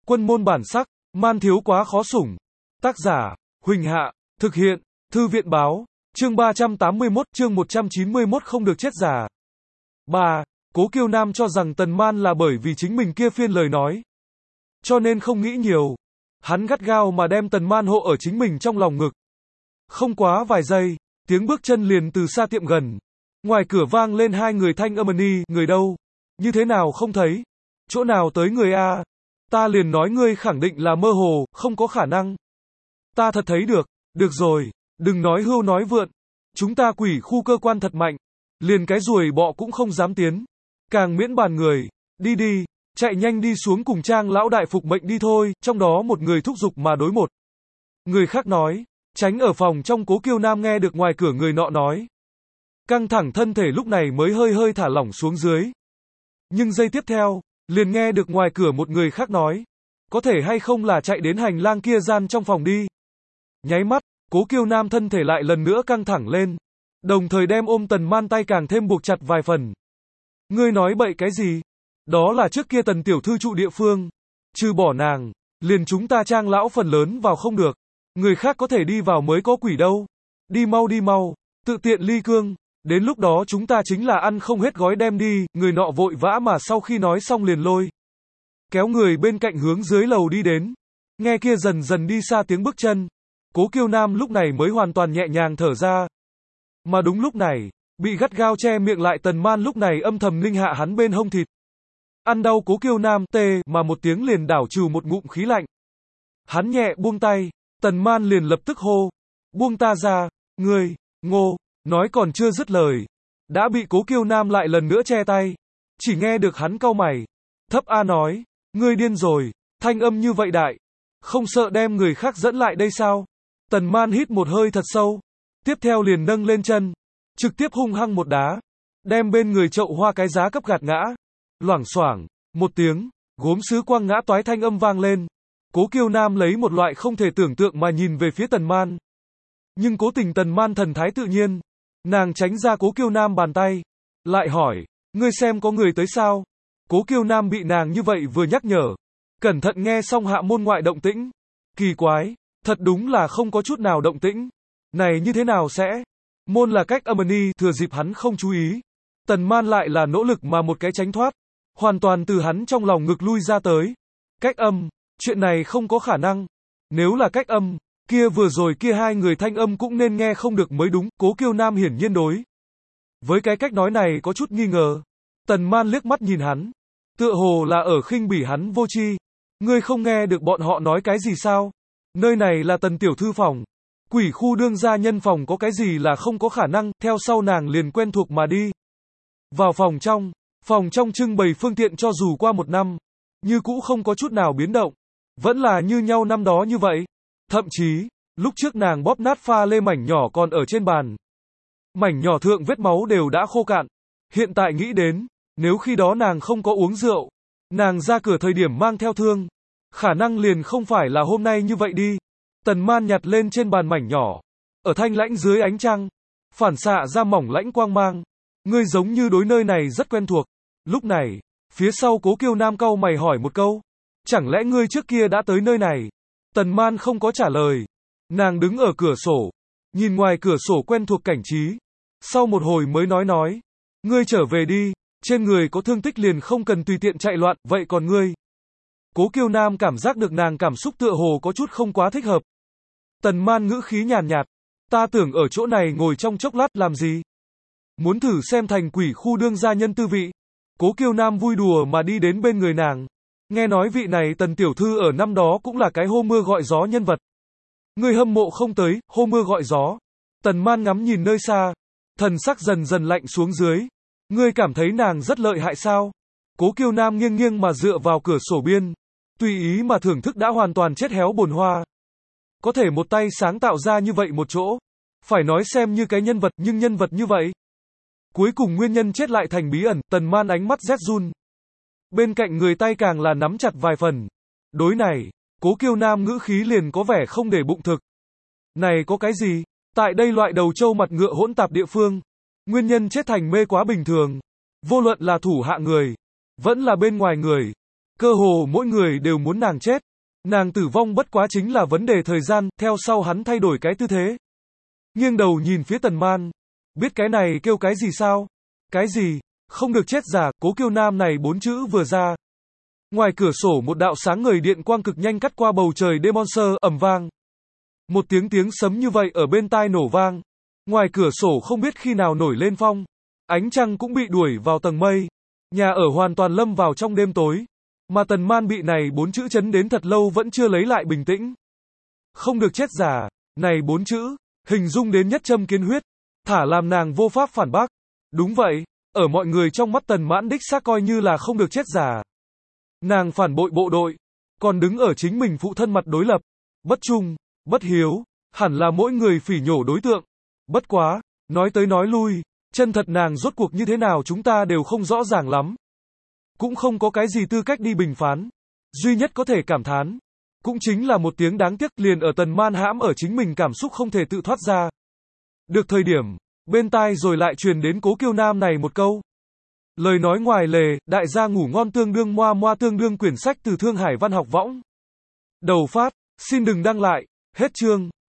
Quân môn bản sắc, man thiếu quá khó sủng. Tác giả, Huỳnh Hạ, thực hiện, Thư viện báo, chương 381, chương 191 không được chết già. 3. Cố Kiêu Nam cho rằng Tần Man là bởi vì chính mình kia phiên lời nói. Cho nên không nghĩ nhiều. Hắn gắt gao mà đem Tần Man hộ ở chính mình trong lòng ngực. Không quá vài giây, tiếng bước chân liền từ xa tiệm gần. Ngoài cửa vang lên hai người thanh âm ni, người đâu? Như thế nào không thấy? Chỗ nào tới người a? Ta liền nói ngươi khẳng định là mơ hồ, không có khả năng. Ta thật thấy được. Được rồi, đừng nói hưu nói vượn. Chúng ta quỷ khu cơ quan thật mạnh. Liền cái ruồi bọ cũng không dám tiến. Càng miễn bàn người. Đi đi, chạy nhanh đi xuống cùng Trang lão đại phục mệnh đi thôi. Trong đó một người thúc giục mà đối một. Người khác nói, tránh ở phòng trong. Cố Kiêu Nam nghe được ngoài cửa người nọ nói. Căng thẳng thân thể lúc này mới hơi hơi thả lỏng xuống dưới. Nhưng giây tiếp theo, liền nghe được ngoài cửa một người khác nói. Có thể hay không là chạy đến hành lang kia gian trong phòng đi. Nháy mắt, Cố Kiêu Nam thân thể lại lần nữa căng thẳng lên. Đồng thời đem ôm Tần Man tay càng thêm buộc chặt vài phần. Ngươi nói bậy cái gì? Đó là trước kia Tần tiểu thư trụ địa phương. Trừ bỏ nàng, liền chúng ta Trang lão phần lớn vào không được. Người khác có thể đi vào mới có quỷ đâu. Đi mau, tự tiện ly cương. Đến lúc đó chúng ta chính là ăn không hết gói đem đi. Người nọ vội vã mà sau khi nói xong liền lôi kéo người bên cạnh hướng dưới lầu đi đến. Nghe kia dần dần đi xa tiếng bước chân. Cố Kiêu Nam lúc này mới hoàn toàn nhẹ nhàng thở ra. Mà đúng lúc này, bị gắt gao che miệng lại Tần Man lúc này âm thầm ninh hạ hắn bên hông thịt. Ăn đau Cố Kiêu Nam tê mà một tiếng liền đảo trừ một ngụm khí lạnh. Hắn nhẹ buông tay, Tần Man liền lập tức hô. Buông ta ra, ngươi, ngô, nói còn chưa dứt lời. Đã bị Cố Kiêu Nam lại lần nữa che tay. Chỉ nghe được hắn cau mày. Thấp A nói, ngươi điên rồi, thanh âm như vậy đại. Không sợ đem người khác dẫn lại đây sao? Tần Man hít một hơi thật sâu. Tiếp theo liền nâng lên chân. Trực tiếp hung hăng một đá. Đem bên người chậu hoa cái giá cấp gạt ngã. Loảng xoảng, một tiếng, gốm sứ quăng ngã toái thanh âm vang lên. Cố Kiêu Nam lấy một loại không thể tưởng tượng mà nhìn về phía Tần Man. Nhưng cố tình Tần Man thần thái tự nhiên. Nàng tránh ra Cố Kiêu Nam bàn tay. Lại hỏi, ngươi xem có người tới sao? Cố Kiêu Nam bị nàng như vậy vừa nhắc nhở. Cẩn thận nghe xong hạ môn ngoại động tĩnh. Kỳ quái, thật đúng là không có chút nào động tĩnh. Này như thế nào sẽ? Môn là cách âm ni, thừa dịp hắn không chú ý. Tần Man lại là nỗ lực mà một cái tránh thoát. Hoàn toàn từ hắn trong lòng ngực lui ra tới. Cách âm, chuyện này không có khả năng. Nếu là cách âm, kia vừa rồi kia hai người thanh âm cũng nên nghe không được mới đúng. Cố Kiêu Nam hiển nhiên đối với cái cách nói này có chút nghi ngờ. Tần Man liếc mắt nhìn hắn. Tựa hồ là ở khinh bỉ hắn vô tri. Ngươi không nghe được bọn họ nói cái gì sao? Nơi này là Tần tiểu thư phòng. Quỷ khu đương gia nhân phòng có cái gì là không có khả năng. Theo sau nàng liền quen thuộc mà đi. Vào phòng trong trưng bày phương tiện cho dù qua một năm. Như cũ không có chút nào biến động. Vẫn là như nhau năm đó như vậy. Thậm chí, lúc trước nàng bóp nát pha lê mảnh nhỏ còn ở trên bàn. Mảnh nhỏ thượng vết máu đều đã khô cạn. Hiện tại nghĩ đến, nếu khi đó nàng không có uống rượu, nàng ra cửa thời điểm mang theo thương, khả năng liền không phải là hôm nay như vậy đi. Tần Man nhặt lên trên bàn mảnh nhỏ, ở thanh lãnh dưới ánh trăng, phản xạ ra mỏng lãnh quang mang. Ngươi giống như đối nơi này rất quen thuộc. Lúc này, phía sau Cố Kiêu Nam cau mày hỏi một câu. Chẳng lẽ ngươi trước kia đã tới nơi này? Tần Man không có trả lời. Nàng đứng ở cửa sổ, nhìn ngoài cửa sổ quen thuộc cảnh trí. Sau một hồi mới nói. Ngươi trở về đi, trên người có thương tích liền không cần tùy tiện chạy loạn, vậy còn ngươi? Cố Kiêu Nam cảm giác được nàng cảm xúc tựa hồ có chút không quá thích hợp. Tần Man ngữ khí nhàn nhạt. Ta tưởng ở chỗ này ngồi trong chốc lát làm gì? Muốn thử xem thành quỷ khu đương gia nhân tư vị. Cố Kiêu Nam vui đùa mà đi đến bên người nàng. Nghe nói vị này Tần tiểu thư ở năm đó cũng là cái hô mưa gọi gió nhân vật. Người hâm mộ không tới, hô mưa gọi gió. Tần Man ngắm nhìn nơi xa. Thần sắc dần dần lạnh xuống dưới. Ngươi cảm thấy nàng rất lợi hại sao? Cố Kiêu Nam nghiêng nghiêng mà dựa vào cửa sổ biên. Tùy ý mà thưởng thức đã hoàn toàn chết héo bồn hoa. Có thể một tay sáng tạo ra như vậy một chỗ. Phải nói xem như cái nhân vật, nhưng nhân vật như vậy. Cuối cùng nguyên nhân chết lại thành bí ẩn. Tần Man ánh mắt rét run. Bên cạnh người tay càng là nắm chặt vài phần. Đối này, Cố Kiêu Nam ngữ khí liền có vẻ không để bụng thực. Này có cái gì? Tại đây loại đầu trâu mặt ngựa hỗn tạp địa phương. Nguyên nhân chết thành mê quá bình thường. Vô luận là thủ hạ người, vẫn là bên ngoài người. Cơ hồ mỗi người đều muốn nàng chết. Nàng tử vong bất quá chính là vấn đề thời gian, theo sau hắn thay đổi cái tư thế. Nghiêng đầu nhìn phía Tần Man. Biết cái này kêu cái gì sao? Cái gì? Không được chết già, Cố Kiêu Nam này 4 chữ vừa ra. Ngoài cửa sổ một đạo sáng ngời điện quang cực nhanh cắt qua bầu trời đêm monster, ầm vang. Một tiếng sấm như vậy ở bên tai nổ vang. Ngoài cửa sổ không biết khi nào nổi lên phong. Ánh trăng cũng bị đuổi vào tầng mây. Nhà ở hoàn toàn lâm vào trong đêm tối. Mà Tần Man bị này 4 chữ chấn đến thật lâu vẫn chưa lấy lại bình tĩnh. Không được chết già, này 4 chữ, hình dung đến nhất châm kiến huyết, thả làm nàng vô pháp phản bác. Đúng vậy, ở mọi người trong mắt Tần Mãn đích xác coi như là không được chết già. Nàng phản bội bộ đội, còn đứng ở chính mình phụ thân mặt đối lập, bất trung, bất hiếu, hẳn là mỗi người phỉ nhổ đối tượng. Bất quá, nói tới nói lui, chân thật nàng rốt cuộc như thế nào chúng ta đều không rõ ràng lắm. Cũng không có cái gì tư cách đi bình phán. Duy nhất có thể cảm thán, cũng chính là một tiếng đáng tiếc liền ở Tần Man hãm ở chính mình cảm xúc không thể tự thoát ra. Được thời điểm, bên tai rồi lại truyền đến Cố Kiêu Nam này một câu. Lời nói ngoài lề, đại gia ngủ ngon tương đương moa moa tương đương quyển sách từ Thương Hải Văn học võng. Đầu phát, xin đừng đăng lại, hết chương.